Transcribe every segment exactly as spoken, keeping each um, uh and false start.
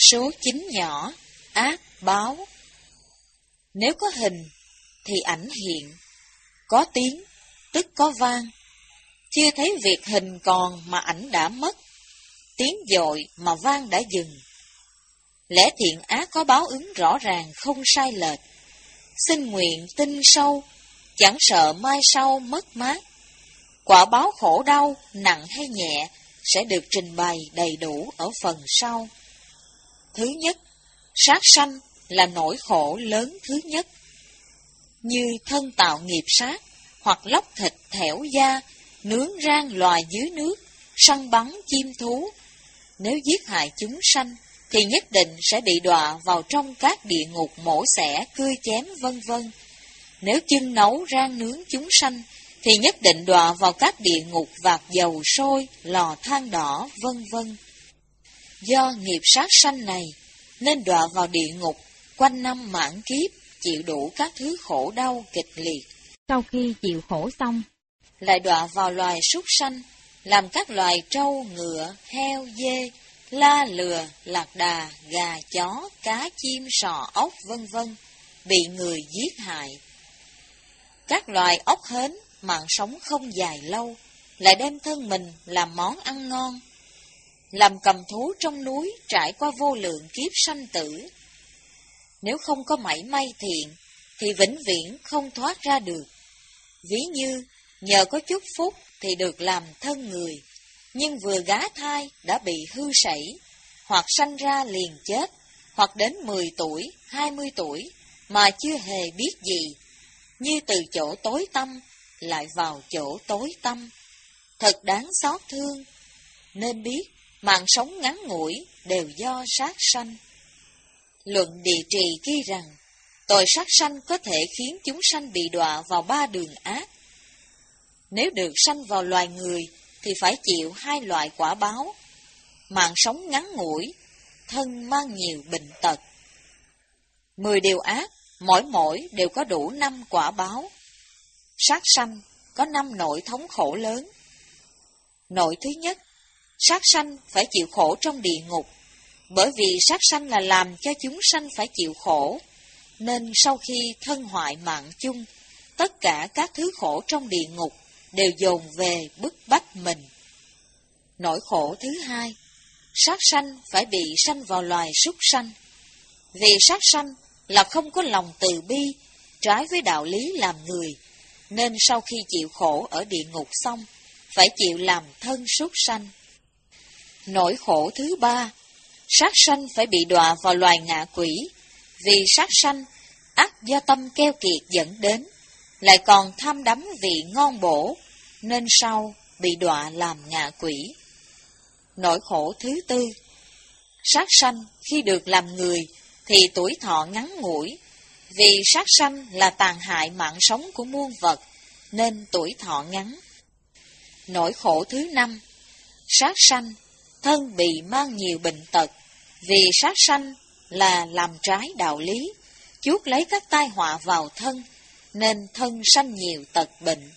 Số chín nhỏ, ác báo. Nếu có hình thì ảnh hiện, có tiếng tức có vang. Chưa thấy việc hình còn mà ảnh đã mất, tiếng dội mà vang đã dừng. Lẽ thiện ác có báo ứng rõ ràng không sai lệch. Xin nguyện tin sâu, chẳng sợ mai sau mất mát. Quả báo khổ đau, nặng hay nhẹ, sẽ được trình bày đầy đủ ở phần sau. Thứ nhất, sát sanh là nỗi khổ lớn thứ nhất. Như thân tạo nghiệp sát, hoặc lóc thịt thẻo da, nướng rang loài dưới nước, săn bắn chim thú. Nếu giết hại chúng sanh, thì nhất định sẽ bị đọa vào trong các địa ngục mổ xẻ, cưa chém vân vân. Nếu chưng nấu rang nướng chúng sanh, thì nhất định đọa vào các địa ngục vạc dầu sôi, lò than đỏ, vân vân. Do nghiệp sát sanh này, nên đọa vào địa ngục, quanh năm mãn kiếp, chịu đủ các thứ khổ đau kịch liệt. Sau khi chịu khổ xong, lại đọa vào loài súc sanh, làm các loài trâu, ngựa, heo, dê, la lừa, lạc đà, gà, chó, cá, chim, sò, ốc, vân vân, bị người giết hại. Các loài ốc hến, mạng sống không dài lâu, lại đem thân mình làm món ăn ngon. Làm cầm thú trong núi, trải qua vô lượng kiếp sanh tử. Nếu không có mảy may thiện, thì vĩnh viễn không thoát ra được. Ví như, nhờ có chút phúc thì được làm thân người, nhưng vừa gá thai đã bị hư sảy, hoặc sanh ra liền chết, hoặc đến mười tuổi, hai mươi tuổi, mà chưa hề biết gì, như từ chỗ tối tăm, lại vào chỗ tối tăm. Thật đáng xót thương, nên biết, mạng sống ngắn ngủi đều do sát sanh. Luận Địa Trì ghi rằng, tội sát sanh có thể khiến chúng sanh bị đọa vào ba đường ác. Nếu được sanh vào loài người, thì phải chịu hai loại quả báo. Mạng sống ngắn ngủi, thân mang nhiều bệnh tật. Mười điều ác, mỗi mỗi đều có đủ năm quả báo. Sát sanh có năm nỗi thống khổ lớn. Nỗi thứ nhất, sát sanh phải chịu khổ trong địa ngục. Bởi vì sát sanh là làm cho chúng sanh phải chịu khổ, nên sau khi thân hoại mạng chung, tất cả các thứ khổ trong địa ngục đều dồn về bức bách mình. Nỗi khổ thứ hai, sát sanh phải bị sanh vào loài súc sanh. Vì sát sanh là không có lòng từ bi, trái với đạo lý làm người, nên sau khi chịu khổ ở địa ngục xong, phải chịu làm thân súc sanh. Nỗi khổ thứ ba, sát sanh phải bị đọa vào loài ngạ quỷ. Vì sát sanh, ắt do tâm keo kiệt dẫn đến, lại còn tham đắm vị ngon bổ, nên sau bị đọa làm ngạ quỷ. Nỗi khổ thứ tư, sát sanh khi được làm người thì tuổi thọ ngắn ngủi. Vì sát sanh là tàn hại mạng sống của muôn vật, nên tuổi thọ ngắn. Nỗi khổ thứ năm, sát sanh thân bị mang nhiều bệnh tật. Vì sát sanh là làm trái đạo lý, chuốc lấy các tai họa vào thân, nên thân sanh nhiều tật bệnh.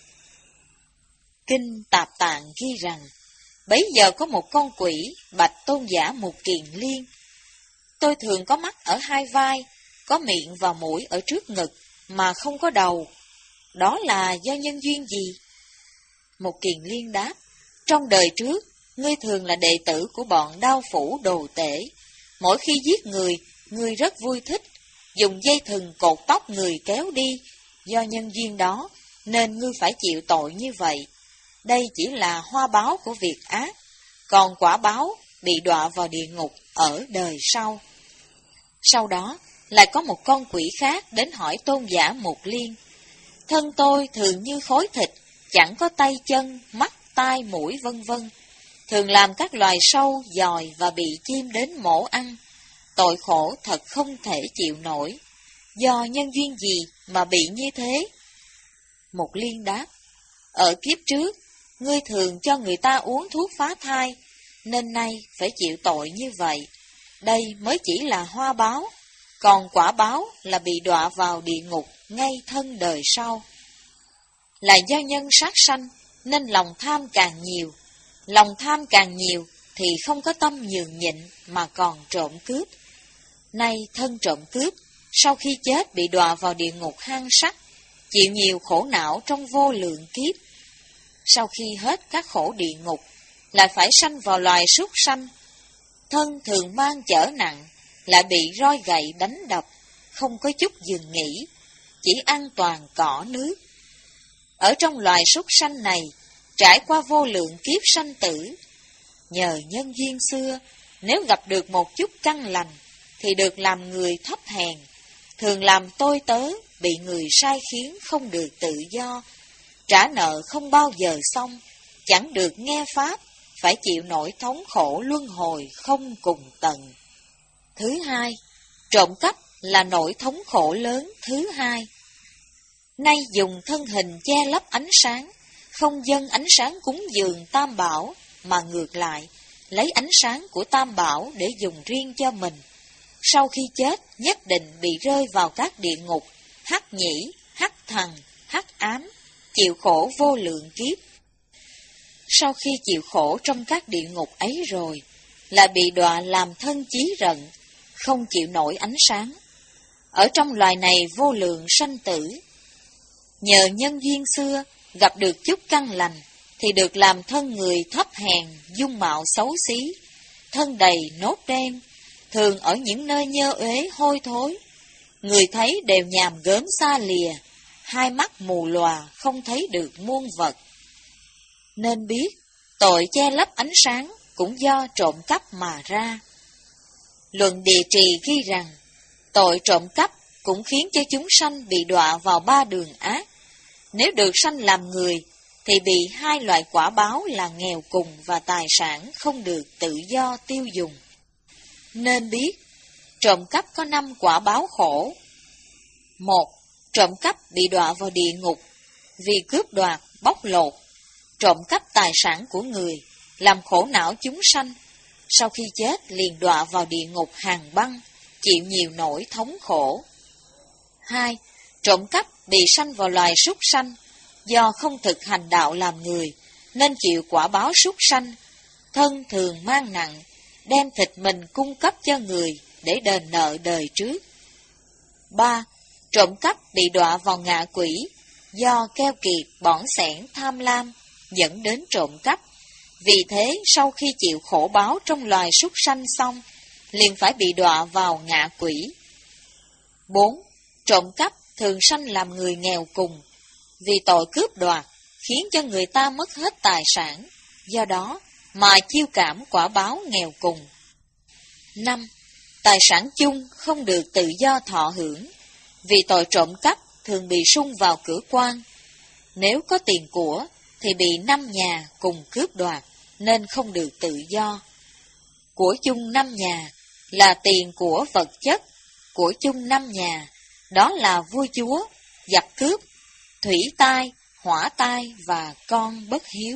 Kinh Tạp Tạng ghi rằng, bấy giờ có một con quỷ bạch Tôn giả Mục Kiền Liên: tôi thường có mắt ở hai vai, có miệng và mũi ở trước ngực, mà không có đầu. Đó là do nhân duyên gì? Mục Kiền Liên đáp, trong đời trước, ngươi thường là đệ tử của bọn Đao Phủ Đồ Tể. Mỗi khi giết người, ngươi rất vui thích, dùng dây thừng cột tóc người kéo đi. Do nhân duyên đó, nên ngươi phải chịu tội như vậy. Đây chỉ là hoa báo của việc ác, còn quả báo bị đọa vào địa ngục ở đời sau. Sau đó, lại có một con quỷ khác đến hỏi Tôn giả Mục Liên: thân tôi thường như khối thịt, chẳng có tay chân, mắt, tai, mũi vân vân, thường làm các loài sâu, giòi và bị chim đến mổ ăn. Tội khổ thật không thể chịu nổi. Do nhân duyên gì mà bị như thế? Mục Liên đáp, ở kiếp trước, ngươi thường cho người ta uống thuốc phá thai, nên nay phải chịu tội như vậy. Đây mới chỉ là hoa báo, còn quả báo là bị đọa vào địa ngục ngay thân đời sau. Là do nhân sát sanh, nên lòng tham càng nhiều. Lòng tham càng nhiều thì không có tâm nhường nhịn mà còn trộm cướp, Nay thân trộm cướp, sau khi chết bị đọa vào địa ngục hang sắt, chịu nhiều khổ não trong vô lượng kiếp. Sau khi hết các khổ địa ngục, lại phải sanh vào loài súc sanh. Thân thường mang chở nặng, lại bị roi gậy đánh đập, không có chút dừng nghỉ, chỉ ăn toàn cỏ nước. Ở trong loài súc sanh này, trải qua vô lượng kiếp sanh tử, nhờ nhân duyên xưa, nếu gặp được một chút căn lành, thì được làm người thấp hèn, thường làm tôi tớ, bị người sai khiến không được tự do, trả nợ không bao giờ xong, chẳng được nghe pháp, phải chịu nỗi thống khổ luân hồi không cùng tận. Thứ hai, trộm cắp là nỗi thống khổ lớn thứ hai. Nay dùng thân hình che lấp ánh sáng, không dâng ánh sáng cúng dường Tam Bảo, mà ngược lại, lấy ánh sáng của Tam Bảo để dùng riêng cho mình. Sau khi chết, nhất định bị rơi vào các địa ngục, hắc nhĩ, hắc thần, hắc ám, chịu khổ vô lượng kiếp. Sau khi chịu khổ trong các địa ngục ấy rồi, lại bị đọa làm thân chí rận, không chịu nổi ánh sáng. Ở trong loài này vô lượng sanh tử, nhờ nhân duyên xưa, gặp được chút căn lành, thì được làm thân người thấp hèn, dung mạo xấu xí, thân đầy nốt đen, thường ở những nơi nhơ uế hôi thối. Người thấy đều nhàm gớm xa lìa, hai mắt mù lòa không thấy được muôn vật. Nên biết, tội che lấp ánh sáng cũng do trộm cắp mà ra. Luận Địa Trì ghi rằng, tội trộm cắp cũng khiến cho chúng sanh bị đọa vào ba đường ác. Nếu được sanh làm người, thì bị hai loại quả báo là nghèo cùng và tài sản không được tự do tiêu dùng. Nên biết, trộm cắp có năm quả báo khổ. Một, trộm cắp bị đọa vào địa ngục, vì cướp đoạt, bóc lột, trộm cắp tài sản của người, làm khổ não chúng sanh. Sau khi chết liền đọa vào địa ngục hàng băng, chịu nhiều nỗi thống khổ. Hai, trộm cắp bị sanh vào loài súc sanh, do không thực hành đạo làm người, nên chịu quả báo súc sanh, thân thường mang nặng, đem thịt mình cung cấp cho người để đền nợ đời trước. Ba, trộm cắp bị đọa vào ngạ quỷ, do keo kiệt, bỏng sẻn, tham lam, dẫn đến trộm cắp. Vì thế, sau khi chịu khổ báo trong loài súc sanh xong, liền phải bị đọa vào ngạ quỷ. Bốn, trộm cắp thường sanh làm người nghèo cùng, vì tội cướp đoạt, khiến cho người ta mất hết tài sản, do đó mà chiêu cảm quả báo nghèo cùng. Năm, tài sản chung không được tự do thọ hưởng, vì tội trộm cắp thường bị sung vào cửa quan. Nếu có tiền của, thì bị năm nhà cùng cướp đoạt, nên không được tự do. Của chung năm nhà là tiền của vật chất, của chung năm nhà, đó là vua chúa, giặc cướp, thủy tai, hỏa tai và con bất hiếu.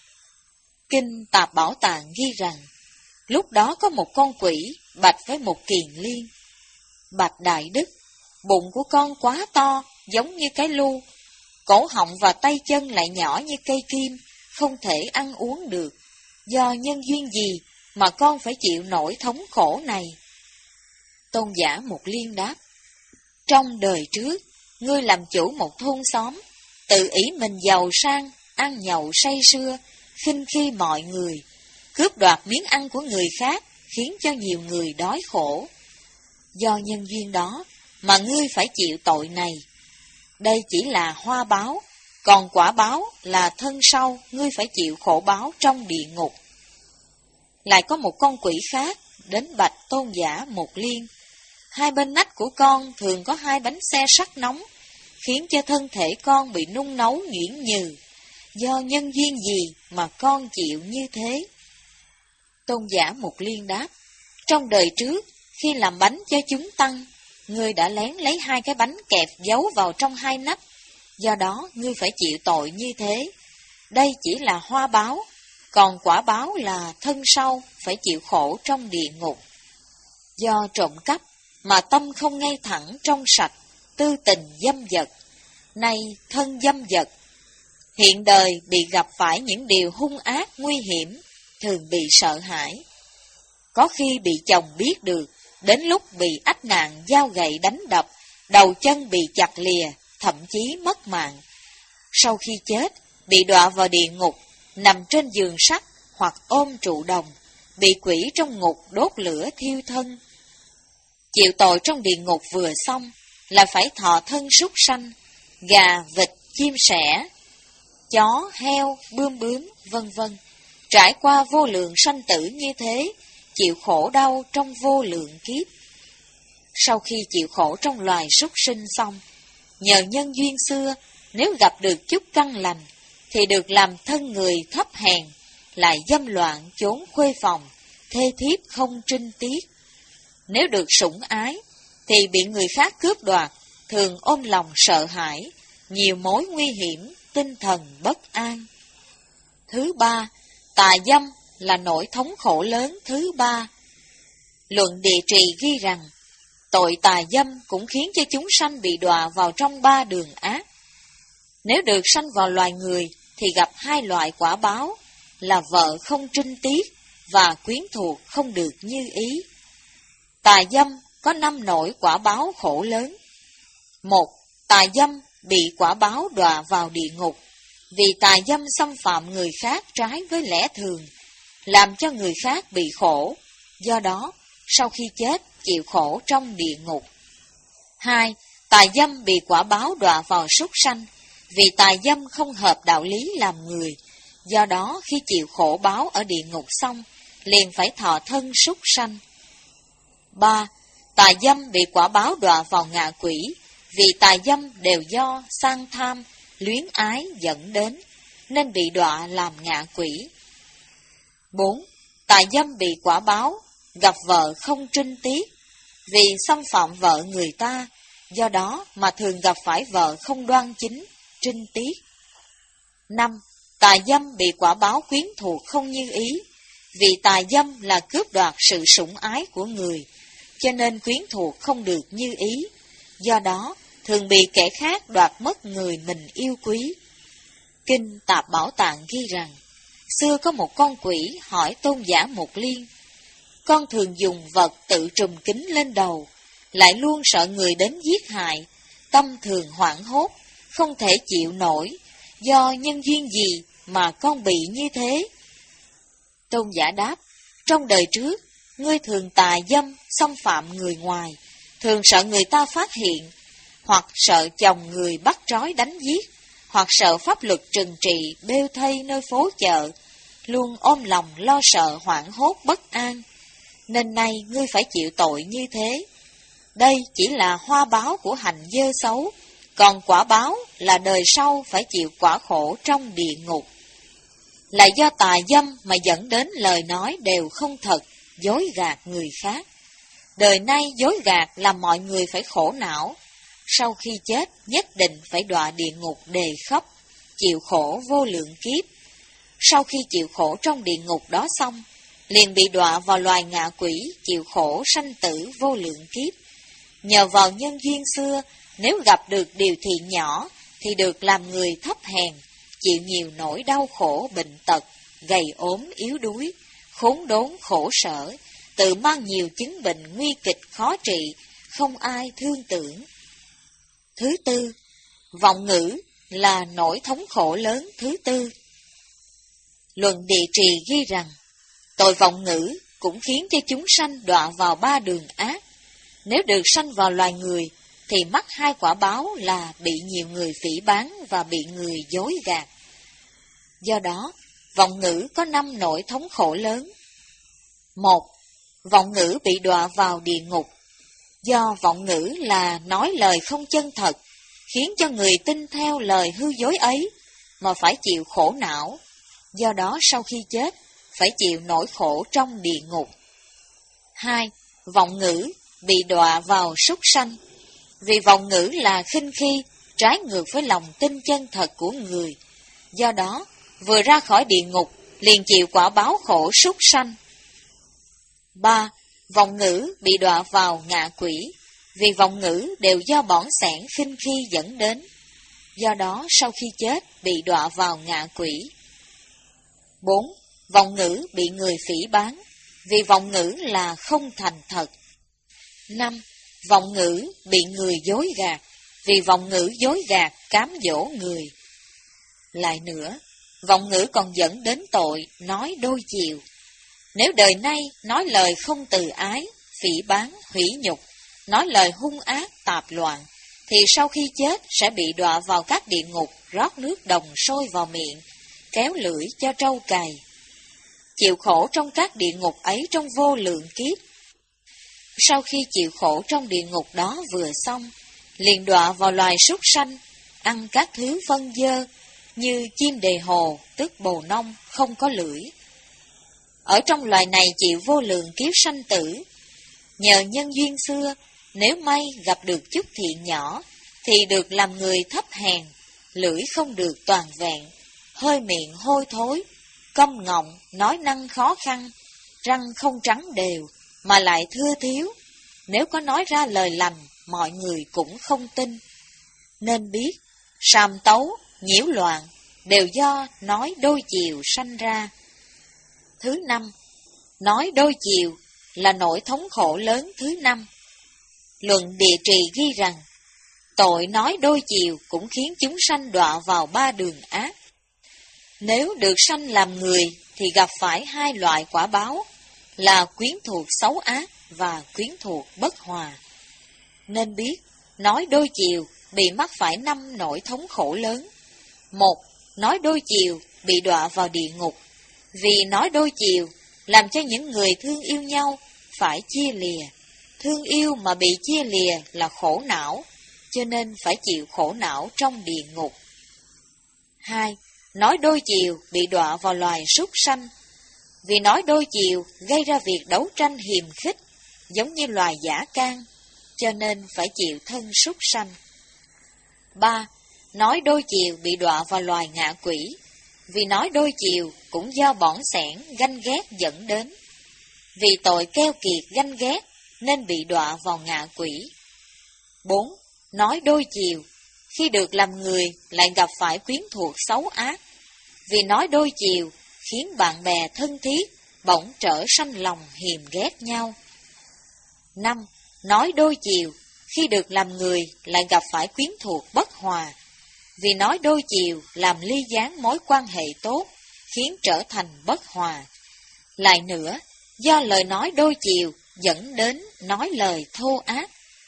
Kinh Tạp Bảo Tạng ghi rằng, lúc đó có một con quỷ bạch với một kiền liên. Bạch đại đức, bụng của con quá to, giống như cái lu, cổ họng và tay chân lại nhỏ như cây kim, không thể ăn uống được. Do nhân duyên gì mà con phải chịu nỗi thống khổ này? Tôn giả Mục Liên đáp, trong đời trước, ngươi làm chủ một thôn xóm, tự ý mình giàu sang, ăn nhậu say sưa, khinh khi mọi người, cướp đoạt miếng ăn của người khác, khiến cho nhiều người đói khổ. Do nhân duyên đó mà ngươi phải chịu tội này. Đây chỉ là hoa báo, còn quả báo là thân sau, ngươi phải chịu khổ báo trong địa ngục. Lại có một con quỷ khác đến bạch Tôn giả Mục Liên. Hai bên nách của con thường có hai bánh xe sắt nóng, khiến cho thân thể con bị nung nấu nhuyễn nhừ. Do nhân duyên gì mà con chịu như thế? Tôn giả Mục Liên đáp, trong đời trước, khi làm bánh cho chúng tăng, ngươi đã lén lấy hai cái bánh kẹp giấu vào trong hai nắp, do đó ngươi phải chịu tội như thế. Đây chỉ là hoa báo, còn quả báo là thân sau, phải chịu khổ trong địa ngục. Do trộm cắp mà tâm không ngay thẳng trong sạch, tư tình dâm dật, nay thân dâm dật. Hiện đời bị gặp phải những điều hung ác nguy hiểm, thường bị sợ hãi. Có khi bị chồng biết được, đến lúc bị ách nạn dao gậy đánh đập, đầu chân bị chặt lìa, thậm chí mất mạng. Sau khi chết, bị đọa vào địa ngục, nằm trên giường sắt hoặc ôm trụ đồng, bị quỷ trong ngục đốt lửa thiêu thân. Chịu tội trong địa ngục vừa xong là phải thọ thân súc sanh, gà, vịt, chim sẻ, chó, heo, bươm bướm, vân vân, trải qua vô lượng sanh tử như thế, chịu khổ đau trong vô lượng kiếp. Sau khi chịu khổ trong loài súc sinh xong, nhờ nhân duyên xưa, nếu gặp được chút căn lành, thì được làm thân người thấp hèn, lại dâm loạn trốn khuê phòng, thê thiếp không trinh tiết. Nếu được sủng ái, thì bị người khác cướp đoạt, thường ôm lòng sợ hãi, nhiều mối nguy hiểm, tinh thần bất an. Thứ ba, tà dâm là nỗi thống khổ lớn thứ ba. Luận Địa Trì ghi rằng, tội tà dâm cũng khiến cho chúng sanh bị đọa vào trong ba đường ác. Nếu được sanh vào loài người, thì gặp hai loại quả báo, là vợ không trinh tiết và quyến thuộc không được như ý. Tà dâm có năm nỗi quả báo khổ lớn. Một, tà dâm bị quả báo đọa vào địa ngục, vì tà dâm xâm phạm người khác trái với lẽ thường, làm cho người khác bị khổ, do đó sau khi chết chịu khổ trong địa ngục. Hai, tà dâm bị quả báo đọa vào súc sanh, vì tà dâm không hợp đạo lý làm người, do đó khi chịu khổ báo ở địa ngục xong, liền phải thọ thân súc sanh. Ba, tà dâm bị quả báo đọa vào ngạ quỷ, vì tà dâm đều do sang tham, luyến ái dẫn đến, nên bị đọa làm ngạ quỷ. Bốn, tà dâm bị quả báo gặp vợ không trinh tiết, vì xâm phạm vợ người ta, do đó mà thường gặp phải vợ không đoan chính, trinh tiết. Năm, tà dâm bị quả báo quyến thuộc không như ý, vì tà dâm là cướp đoạt sự sủng ái của người, cho nên quyến thuộc không được như ý, do đó thường bị kẻ khác đoạt mất người mình yêu quý. Kinh Tạp Bảo Tạng ghi rằng, xưa có một con quỷ hỏi Tôn giả Mục Liên, con thường dùng vật tự trùm kính lên đầu, lại luôn sợ người đến giết hại, tâm thường hoảng hốt, không thể chịu nổi, do nhân duyên gì mà con bị như thế? Tôn giả đáp, trong đời trước, ngươi thường tà dâm, xâm phạm người ngoài, thường sợ người ta phát hiện, hoặc sợ chồng người bắt trói đánh giết, hoặc sợ pháp luật trừng trị, bêu thây nơi phố chợ, luôn ôm lòng lo sợ hoảng hốt bất an, nên nay ngươi phải chịu tội như thế. Đây chỉ là hoa báo của hành dơ xấu, còn quả báo là đời sau phải chịu quả khổ trong địa ngục. Là do tà dâm mà dẫn đến lời nói đều không thật, dối gạt người khác. Đời nay dối gạt làm mọi người phải khổ não, sau khi chết nhất định phải đọa địa ngục đề khóc, chịu khổ vô lượng kiếp. Sau khi chịu khổ trong địa ngục đó xong, liền bị đọa vào loài ngạ quỷ, chịu khổ sanh tử vô lượng kiếp. Nhờ vào nhân duyên xưa, nếu gặp được điều thiện nhỏ, thì được làm người thấp hèn, chịu nhiều nỗi đau khổ bệnh tật, gầy ốm yếu đuối, khốn đốn khổ sở, tự mang nhiều chứng bệnh nguy kịch khó trị, không ai thương tưởng. Thứ tư, vọng ngữ là nỗi thống khổ lớn thứ tư. Luận Địa Trì ghi rằng, tội vọng ngữ cũng khiến cho chúng sanh đọa vào ba đường ác. Nếu được sanh vào loài người, thì mắc hai quả báo là bị nhiều người phỉ báng và bị người dối gạt. Do đó, vọng ngữ có năm nỗi thống khổ lớn. Một, vọng ngữ bị đọa vào địa ngục. Do vọng ngữ là nói lời không chân thật, khiến cho người tin theo lời hư dối ấy, mà phải chịu khổ não. Do đó sau khi chết, phải chịu nỗi khổ trong địa ngục. Hai, vọng ngữ bị đọa vào súc sanh. Vì vọng ngữ là khinh khi, trái ngược với lòng tin chân thật của người. Do đó, vừa ra khỏi địa ngục, liền chịu quả báo khổ súc sanh. Ba, vọng ngữ bị đọa vào ngạ quỷ. Vì vọng ngữ đều do bỏng sẻn khinh khi dẫn đến. Do đó, sau khi chết, bị đọa vào ngạ quỷ. Bốn, vọng ngữ bị người phỉ báng. Vì vọng ngữ là không thành thật. năm. Vọng ngữ bị người dối gạt, vì vọng ngữ dối gạt cám dỗ người. Lại nữa, vọng ngữ còn dẫn đến tội nói đôi chiều. Nếu đời nay nói lời không từ ái, phỉ báng, hủy nhục, nói lời hung ác, tạp loạn, thì sau khi chết sẽ bị đọa vào các địa ngục, rót nước đồng sôi vào miệng, kéo lưỡi cho trâu cày. Chịu khổ trong các địa ngục ấy trong vô lượng kiếp. Sau khi chịu khổ trong địa ngục đó vừa xong, liền đọa vào loài súc sanh, ăn các thứ phân dơ, như chim đề hồ, tức bồ nông, không có lưỡi. Ở trong loài này chịu vô lượng kiếp sanh tử. Nhờ nhân duyên xưa, nếu may gặp được chút thiện nhỏ, thì được làm người thấp hèn, lưỡi không được toàn vẹn, hơi miệng hôi thối, câm ngọng, nói năng khó khăn, răng không trắng đều, mà lại thưa thiếu. Nếu có nói ra lời lành, mọi người cũng không tin. Nên biết, sàm tấu, nhiễu loạn, đều do nói đôi chiều sanh ra. Thứ năm, nói đôi chiều là nỗi thống khổ lớn thứ năm. Luận Địa Trì ghi rằng, tội nói đôi chiều cũng khiến chúng sanh đọa vào ba đường ác. Nếu được sanh làm người thì gặp phải hai loại quả báo là quyến thuộc xấu ác và quyến thuộc bất hòa. Nên biết, nói đôi chiều bị mắc phải năm nỗi thống khổ lớn. Một, nói đôi chiều bị đọa vào địa ngục, vì nói đôi chiều làm cho những người thương yêu nhau phải chia lìa. Thương yêu mà bị chia lìa là khổ não, cho nên phải chịu khổ não trong địa ngục. Hai, nói đôi chiều bị đọa vào loài súc sanh, vì nói đôi chiều gây ra việc đấu tranh hiềm khích, giống như loài dã can, cho nên phải chịu thân súc sanh. Ba, nói đôi chiều bị đọa vào loài ngạ quỷ, vì nói đôi chiều cũng do bỏng sẻn, ganh ghét dẫn đến. Vì tội keo kiệt ganh ghét nên bị đọa vào ngạ quỷ. Bốn, nói đôi chiều, khi được làm người lại gặp phải quyến thuộc xấu ác, vì nói đôi chiều khiến bạn bè thân thiết bỗng trở sanh lòng hiềm ghét nhau. Năm, nói đôi chiều, khi được làm người lại gặp phải quyến thuộc bất hòa, vì nói đôi chiều làm ly gián mối quan hệ tốt, khiến trở thành bất hòa. Lại nữa, do lời nói đôi chiều dẫn đến nói lời thô ác.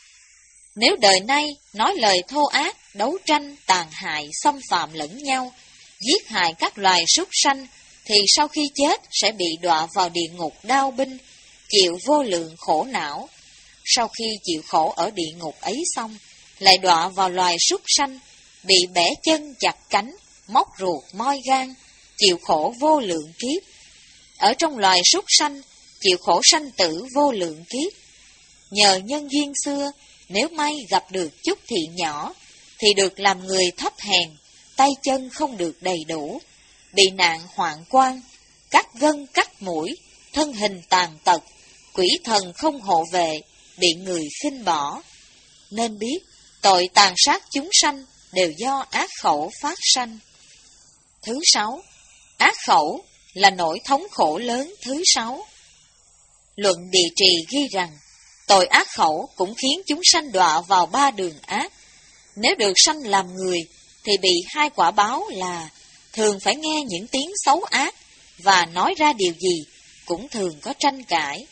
Nếu đời nay nói lời thô ác, đấu tranh, tàn hại, xâm phạm lẫn nhau, giết hại các loài súc sanh, thì sau khi chết sẽ bị đọa vào địa ngục đao binh, chịu vô lượng khổ não. Sau khi chịu khổ ở địa ngục ấy xong, lại đọa vào loài súc sanh, bị bẻ chân chặt cánh, móc ruột moi gan, chịu khổ vô lượng kiếp. Ở trong loài súc sanh, chịu khổ sanh tử vô lượng kiếp. Nhờ nhân duyên xưa, nếu may gặp được chút thiện nhỏ, thì được làm người thấp hèn, tay chân không được đầy đủ, bị nạn hoạn quan, cắt gân cắt mũi, thân hình tàn tật, quỷ thần không hộ vệ, bị người khinh bỏ. Nên biết, tội tàn sát chúng sanh đều do ác khẩu phát sanh. Thứ sáu, ác khẩu là nỗi thống khổ lớn thứ sáu. Luận Địa Trì ghi rằng, tội ác khẩu cũng khiến chúng sanh đọa vào ba đường ác. Nếu được sanh làm người, thì bị hai quả báo là thường phải nghe những tiếng xấu ác, và nói ra điều gì cũng thường có tranh cãi.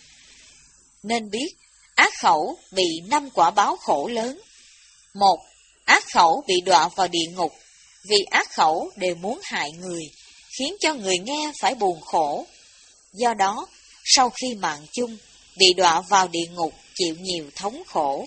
Nên biết, ác khẩu bị năm quả báo khổ lớn. Một, ác khẩu bị đọa vào địa ngục, vì ác khẩu đều muốn hại người, khiến cho người nghe phải buồn khổ. Do đó, sau khi mạng chung, bị đọa vào địa ngục chịu nhiều thống khổ.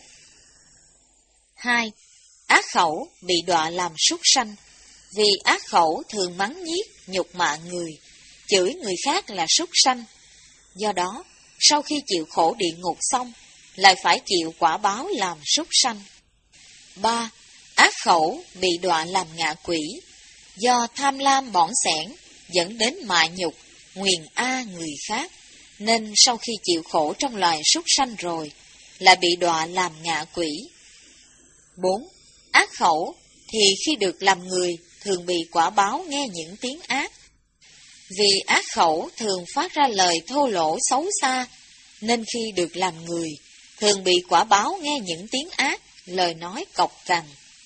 Hai, ác khẩu bị đọa làm súc sanh, vì ác khẩu thường mắng nhiếc, nhục mạ người, chửi người khác là súc sanh. Do đó, sau khi chịu khổ địa ngục xong, lại phải chịu quả báo làm súc sanh. Ba, ác khẩu bị đọa làm ngạ quỷ, do tham lam bỏng sẻn dẫn đến mạ nhục, nguyền a người khác, nên sau khi chịu khổ trong loài súc sanh rồi, lại bị đọa làm ngạ quỷ. Bốn, ác khẩu thì khi được làm người thường bị quả báo nghe những tiếng ác. Vì ác khẩu thường phát ra lời thô lỗ xấu xa, nên khi được làm người, thường bị quả báo nghe những tiếng ác, lời nói cộc cằn.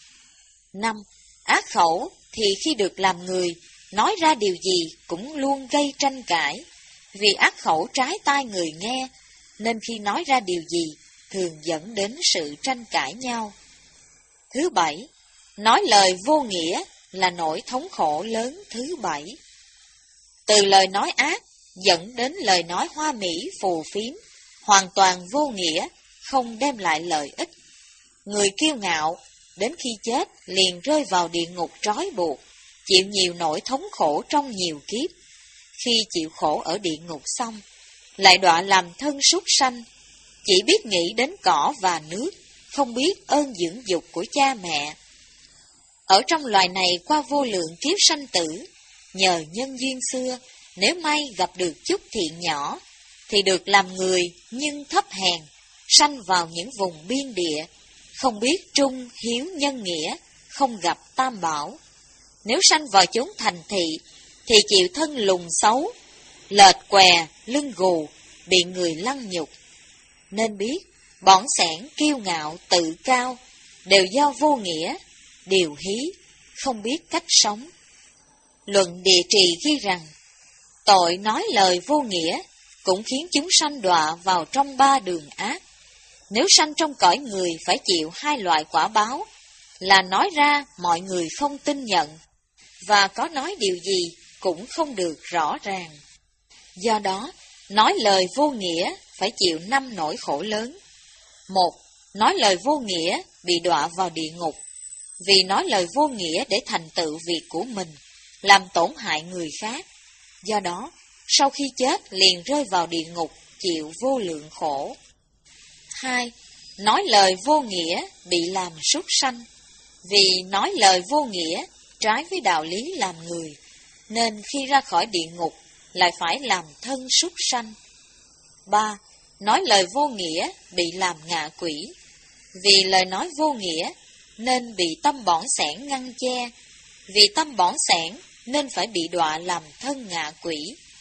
Năm. Ác khẩu thì khi được làm người, nói ra điều gì cũng luôn gây tranh cãi. Vì ác khẩu trái tai người nghe, nên khi nói ra điều gì, thường dẫn đến sự tranh cãi nhau. Thứ bảy. Nói lời vô nghĩa là nỗi thống khổ lớn thứ bảy. Từ lời nói ác dẫn đến lời nói hoa mỹ phù phiếm, hoàn toàn vô nghĩa, không đem lại lợi ích. Người kiêu ngạo, đến khi chết liền rơi vào địa ngục trói buộc, chịu nhiều nỗi thống khổ trong nhiều kiếp. Khi chịu khổ ở địa ngục xong, lại đọa làm thân súc sanh, chỉ biết nghĩ đến cỏ và nước, không biết ơn dưỡng dục của cha mẹ. Ở trong loài này qua vô lượng kiếp sanh tử, nhờ nhân duyên xưa, nếu may gặp được chút thiện nhỏ, thì được làm người nhưng thấp hèn, sanh vào những vùng biên địa, không biết trung hiếu nhân nghĩa, không gặp tam bảo. Nếu sanh vào chốn thành thị, thì chịu thân lùn xấu, lệch què, lưng gù, bị người lăng nhục. Nên biết, bỏng sẻn, kiêu ngạo, tự cao, đều do vô nghĩa, điều hí, không biết cách sống. Luận Địa Trì ghi rằng, tội nói lời vô nghĩa cũng khiến chúng sanh đọa vào trong ba đường ác. Nếu sanh trong cõi người phải chịu hai loại quả báo, là nói ra mọi người không tin nhận, và có nói điều gì cũng không được rõ ràng. Do đó, nói lời vô nghĩa phải chịu năm nỗi khổ lớn. Một, nói lời vô nghĩa bị đọa vào địa ngục, vì nói lời vô nghĩa để thành tựu việc của mình, làm tổn hại người khác. Do đó, sau khi chết liền rơi vào địa ngục, chịu vô lượng khổ. Hai, nói lời vô nghĩa bị làm súc sanh, vì nói lời vô nghĩa trái với đạo lý làm người, nên khi ra khỏi địa ngục lại phải làm thân súc sanh. Ba, nói lời vô nghĩa bị làm ngạ quỷ, vì lời nói vô nghĩa nên bị tâm bỏng sẻn ngăn che, vì tâm bỏng sẻn nên phải bị đọa làm thân ngạ quỷ.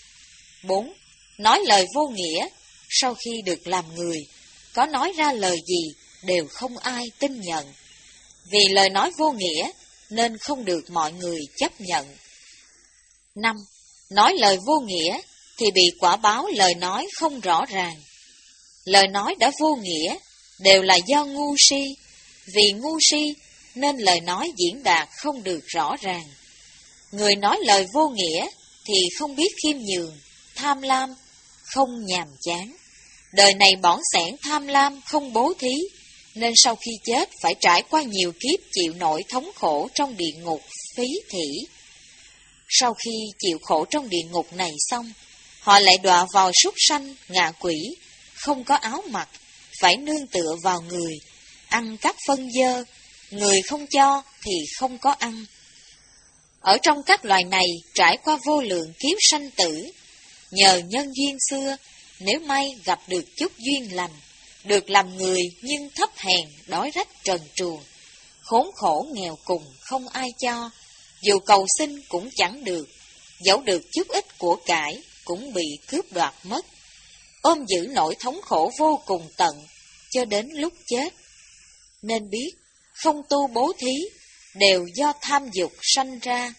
Bốn, nói lời vô nghĩa, sau khi được làm người, có nói ra lời gì đều không ai tin nhận. Vì lời nói vô nghĩa nên không được mọi người chấp nhận. Năm, nói lời vô nghĩa thì bị quả báo lời nói không rõ ràng. Lời nói đã vô nghĩa đều là do ngu si, vì ngu si nên lời nói diễn đạt không được rõ ràng. Người nói lời vô nghĩa thì không biết khiêm nhường, tham lam, không nhàm chán. Đời này bỏng sẻn tham lam không bố thí, nên sau khi chết phải trải qua nhiều kiếp chịu nỗi thống khổ trong địa ngục phí thỉ. Sau khi chịu khổ trong địa ngục này xong, họ lại đọa vào súc sanh, ngạ quỷ, không có áo mặc, phải nương tựa vào người, ăn các phân dơ, người không cho thì không có ăn. Ở trong các loài này trải qua vô lượng kiếp sanh tử, nhờ nhân duyên xưa, nếu may gặp được chút duyên lành, được làm người nhưng thấp hèn, đói rách trần truồng, khốn khổ nghèo cùng không ai cho, dù cầu xin cũng chẳng được, dẫu được chút ít của cải cũng bị cướp đoạt mất, ôm giữ nỗi thống khổ vô cùng tận cho đến lúc chết. Nên biết, không tu bố thí đều do tham dục sanh ra.